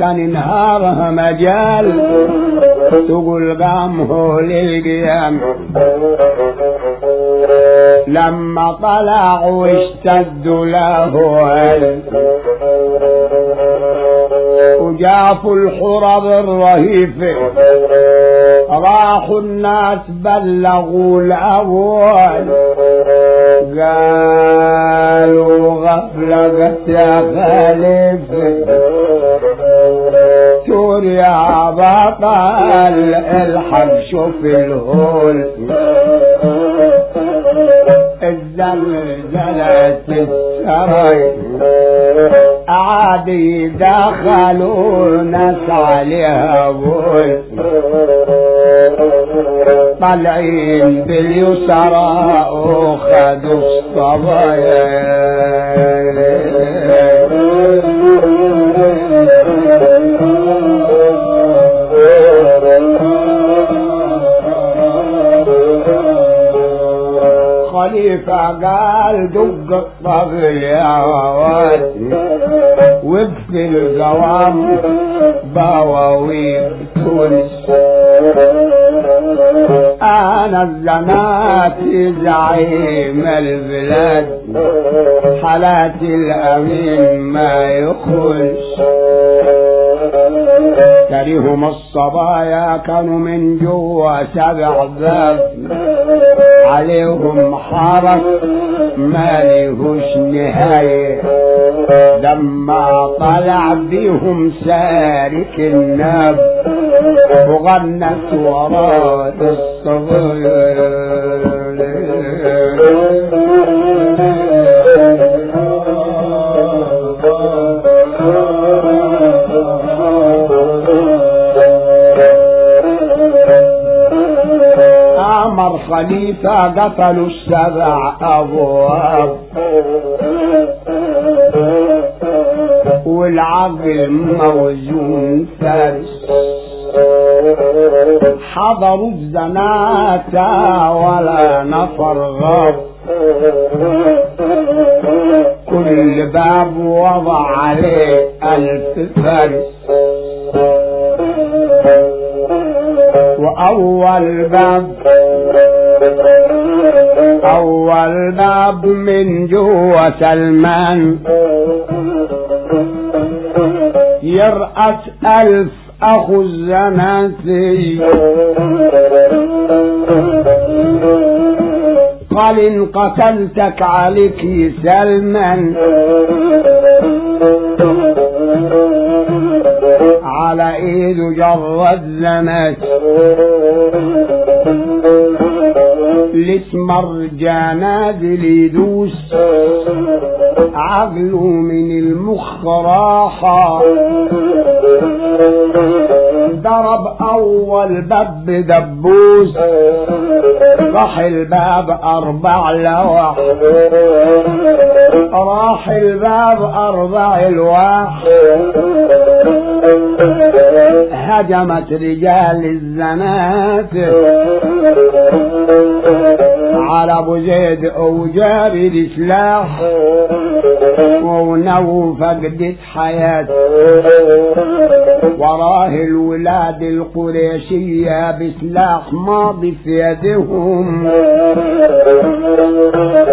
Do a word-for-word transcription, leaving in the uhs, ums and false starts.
كان انهارها مجال تقول قامه للقيام. لما طلعوا اشتدوا له وجافوا الحرب الرهيفة، راحوا الناس بلغوا الأول قالوا غفلقت يا خليفة تور يا بطل الحق شوف الهول الزلزلة السراي عادي دخلوا ناس عليها بول طالعين باليسرى وخدوا الصبايا خليفة قال دق الطبل يا واد وقف القوام بواويب تونس انا الزناتي زعيم البلاد حالاتي الامين ما يخش تريهم الصبايا كانوا من جوا سبع باب عليهم حرس ما لهوش نهاية لما طلع بيهم سارك الناب وغنت وراد الصغير أمر خليفة قتلوا السبع أبواب والعقل موزون فارس حضروا الزناتة ولا نفر غاب كل باب وضع عليه ألف فارس وأول باب أول باب من جوا سلمان يرأس ألف أخو الزناتي قال إن قتلتك عليك سلمان على ايده جرد زنات الاسمر جنادل يدوس عقله من المخ راحة ضرب اول باب دبوس راح الباب اربع لوح راح الباب اربع لوح هجمت رجال الزنات على ابو زيد او جابر سلاح ونو فقدت حياته وراه الولاد القريشية بسلاح ماضي في يدهم